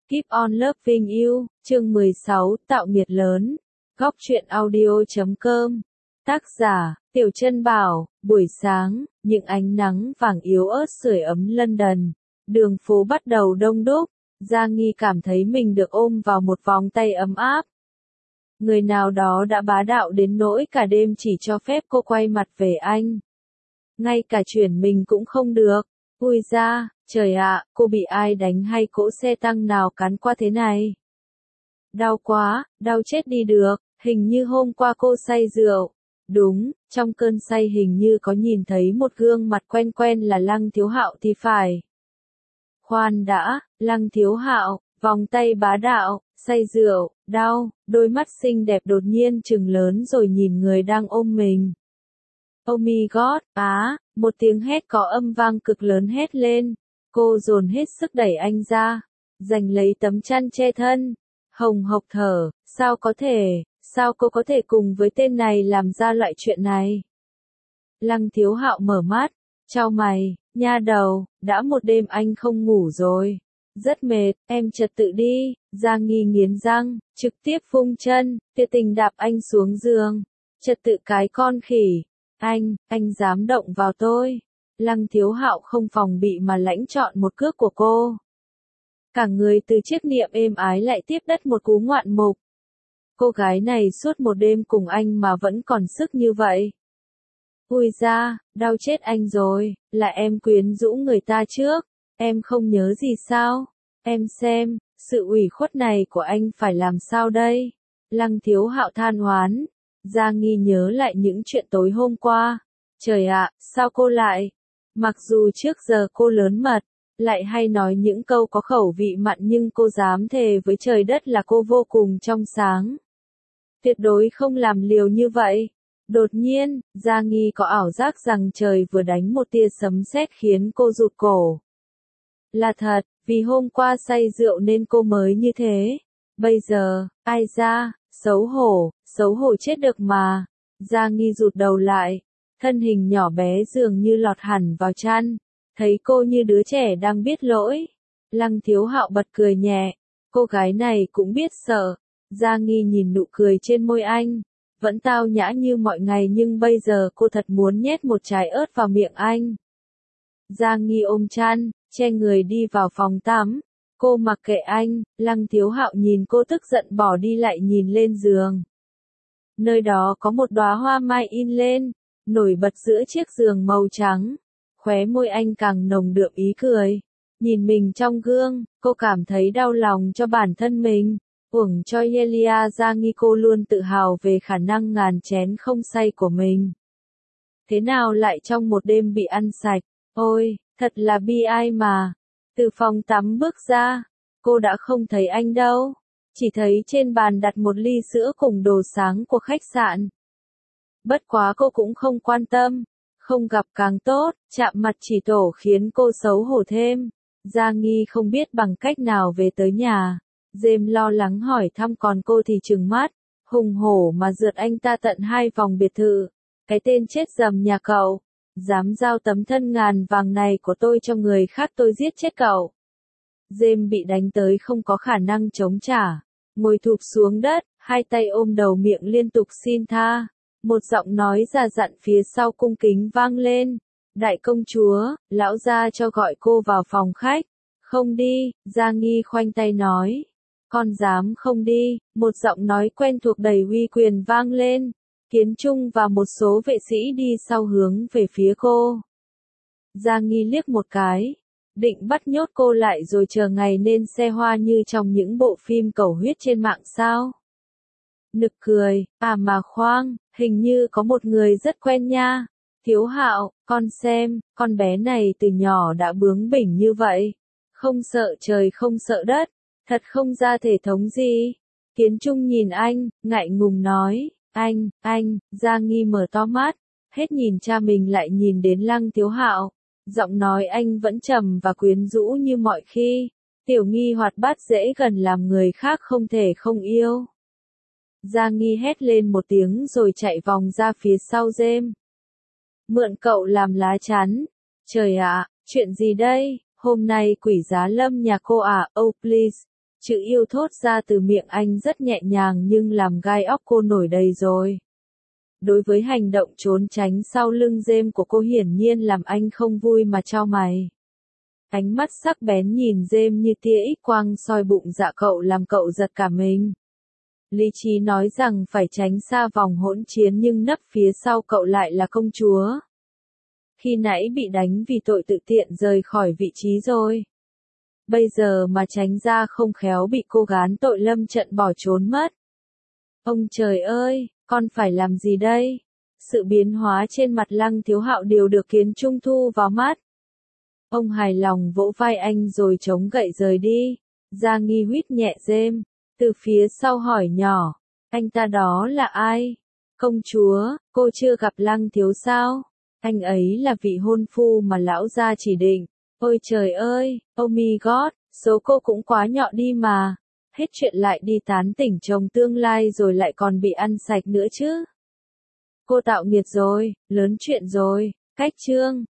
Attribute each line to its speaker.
Speaker 1: Keep on loving you, chương 16, tạo nghiệp lớn. Góc truyện audio.com. Tác giả, Tiểu Chân Bảo, buổi sáng, những ánh nắng vàng yếu ớt sưởi ấm London. Đường phố bắt đầu đông đúc, Gia Nghi cảm thấy mình được ôm vào một vòng tay ấm áp. Người nào đó đã bá đạo đến nỗi cả đêm chỉ cho phép cô quay mặt về anh. Ngay cả chuyển mình cũng không được. Ui da, trời ạ, cô bị ai đánh hay cỗ xe tăng nào cán qua thế này? Đau quá, đau chết đi được, hình như hôm qua cô say rượu. Đúng, trong cơn say hình như có nhìn thấy một gương mặt quen quen là Lăng Thiếu Hạo thì phải. Khoan đã, Lăng Thiếu Hạo, vòng tay bá đạo, say rượu, đau, đôi mắt xinh đẹp đột nhiên trừng lớn rồi nhìn người đang ôm mình. Oh my god, một tiếng hét có âm vang cực lớn hét lên. Cô dồn hết sức đẩy anh ra, giành lấy tấm chăn che thân. Hồng hộc thở, sao cô có thể cùng với tên này làm ra loại chuyện này? Lăng Thiếu Hạo mở mắt, chau mày, nha đầu, đã một đêm anh không ngủ rồi. Rất mệt, em trật tự đi. Gia Nghi nghiến răng, trực tiếp vung chân, tuyệt tình đạp anh xuống giường. Trật tự cái con khỉ. Anh dám động vào tôi. Lăng Thiếu Hạo không phòng bị mà lãnh chọn một cước của cô. Cả người từ chiếc niệm êm ái lại tiếp đất một cú ngoạn mục. Cô gái này suốt một đêm cùng anh mà vẫn còn sức như vậy. Ui da, đau chết anh rồi, là em quyến rũ người ta trước, em không nhớ gì sao? Em xem, sự ủy khuất này của anh phải làm sao đây? Lăng Thiếu Hạo than oán. Gia Nghi nhớ lại những chuyện tối hôm qua. Trời ạ, sao cô lại? Mặc dù trước giờ cô lớn mật, lại hay nói những câu có khẩu vị mặn nhưng cô dám thề với trời đất là cô vô cùng trong sáng. Tuyệt đối không làm liều như vậy. Đột nhiên, Gia Nghi có ảo giác rằng trời vừa đánh một tia sấm sét khiến cô rụt cổ. Là thật, vì hôm qua say rượu nên cô mới như thế. Bây giờ, ai ra, xấu hổ chết được mà. Gia Nghi rụt đầu lại, thân hình nhỏ bé dường như lọt hẳn vào chăn, thấy cô như đứa trẻ đang biết lỗi. Lăng Thiếu Hạo bật cười nhẹ, cô gái này cũng biết sợ. Gia Nghi nhìn nụ cười trên môi anh, vẫn tao nhã như mọi ngày nhưng bây giờ cô thật muốn nhét một trái ớt vào miệng anh. Gia Nghi ôm chăn, che người đi vào phòng tắm. Cô mặc kệ anh, Lăng Thiếu Hạo nhìn cô tức giận bỏ đi lại nhìn lên giường. Nơi đó có một đóa hoa mai in lên, nổi bật giữa chiếc giường màu trắng. Khóe môi anh càng nồng đượm ý cười. Nhìn mình trong gương, cô cảm thấy đau lòng cho bản thân mình. Uổng cho Yelia Gia Nghi, cô luôn tự hào về khả năng ngàn chén không say của mình. Thế nào lại trong một đêm bị ăn sạch? Ôi, thật là bi ai mà. Từ phòng tắm bước ra, cô đã không thấy anh đâu. Chỉ thấy trên bàn đặt một ly sữa cùng đồ sáng của khách sạn. Bất quá cô cũng không quan tâm. Không gặp càng tốt, chạm mặt chỉ tổ khiến cô xấu hổ thêm. Gia Nghi không biết bằng cách nào về tới nhà. James lo lắng hỏi thăm còn cô thì trừng mắt, hùng hổ mà rượt anh ta tận 2 vòng biệt thự. Cái tên chết dầm nhà cậu, dám giao tấm thân ngàn vàng này của tôi cho người khác tôi giết chết cậu. James bị đánh tới không có khả năng chống trả, ngồi thụp xuống đất, hai tay ôm đầu miệng liên tục xin tha. Một giọng nói già dặn phía sau cung kính vang lên. Đại công chúa, lão gia cho gọi cô vào phòng khách. Không đi, Gia Nghi khoanh tay nói. Con dám không đi, một giọng nói quen thuộc đầy uy quyền vang lên. Kiến Trung và một số vệ sĩ đi sau hướng về phía cô. Gia Nghi liếc một cái, định bắt nhốt cô lại rồi chờ ngày nên xe hoa như trong những bộ phim cầu huyết trên mạng sao. Nực cười, mà khoang, hình như có một người rất quen nha. Thiếu Hạo, con xem, con bé này từ nhỏ đã bướng bỉnh như vậy. Không sợ trời không sợ đất, thật không ra thể thống gì. Kiến Trung nhìn anh, ngại ngùng nói, anh, Gia Nghi mở to mắt, hết nhìn cha mình lại nhìn đến Lăng Thiếu Hạo. Giọng nói anh vẫn trầm và quyến rũ như mọi khi. Tiểu Nghi hoạt bát dễ gần làm người khác không thể không yêu. Gia Nghi hét lên một tiếng rồi chạy vòng ra phía sau James. Mượn cậu làm lá chắn. Trời ạ, chuyện gì đây? Hôm nay quỷ giá lâm nhà cô à? Oh please. Chữ yêu thốt ra từ miệng anh rất nhẹ nhàng nhưng làm gai óc cô nổi đầy rồi. Đối với hành động trốn tránh sau lưng James của cô hiển nhiên làm anh không vui mà chau mày. Ánh mắt sắc bén nhìn James như tia X quang soi bụng dạ cậu làm cậu giật cả mình. Lý trí nói rằng phải tránh xa vòng hỗn chiến nhưng nấp phía sau cậu lại là công chúa. Khi nãy bị đánh vì tội tự tiện rời khỏi vị trí rồi. Bây giờ mà tránh ra không khéo bị cô gán tội lâm trận bỏ trốn mất. Ông trời ơi, con phải làm gì đây? Sự biến hóa trên mặt Lăng Thiếu Hạo đều được Kiến Trung thu vào mắt. Ông hài lòng vỗ vai anh rồi chống gậy rời đi. Gia Nghi huýt nhẹ James, từ phía sau hỏi nhỏ, anh ta đó là ai? Công chúa, cô chưa gặp Lăng Thiếu sao? Anh ấy là vị hôn phu mà lão gia chỉ định. Ôi trời ơi, oh my god, số cô cũng quá nhọ đi mà. Hết chuyện lại đi tán tỉnh chồng tương lai rồi lại còn bị ăn sạch nữa chứ. Cô tạo nghiệt rồi, lớn chuyện rồi, cách chương.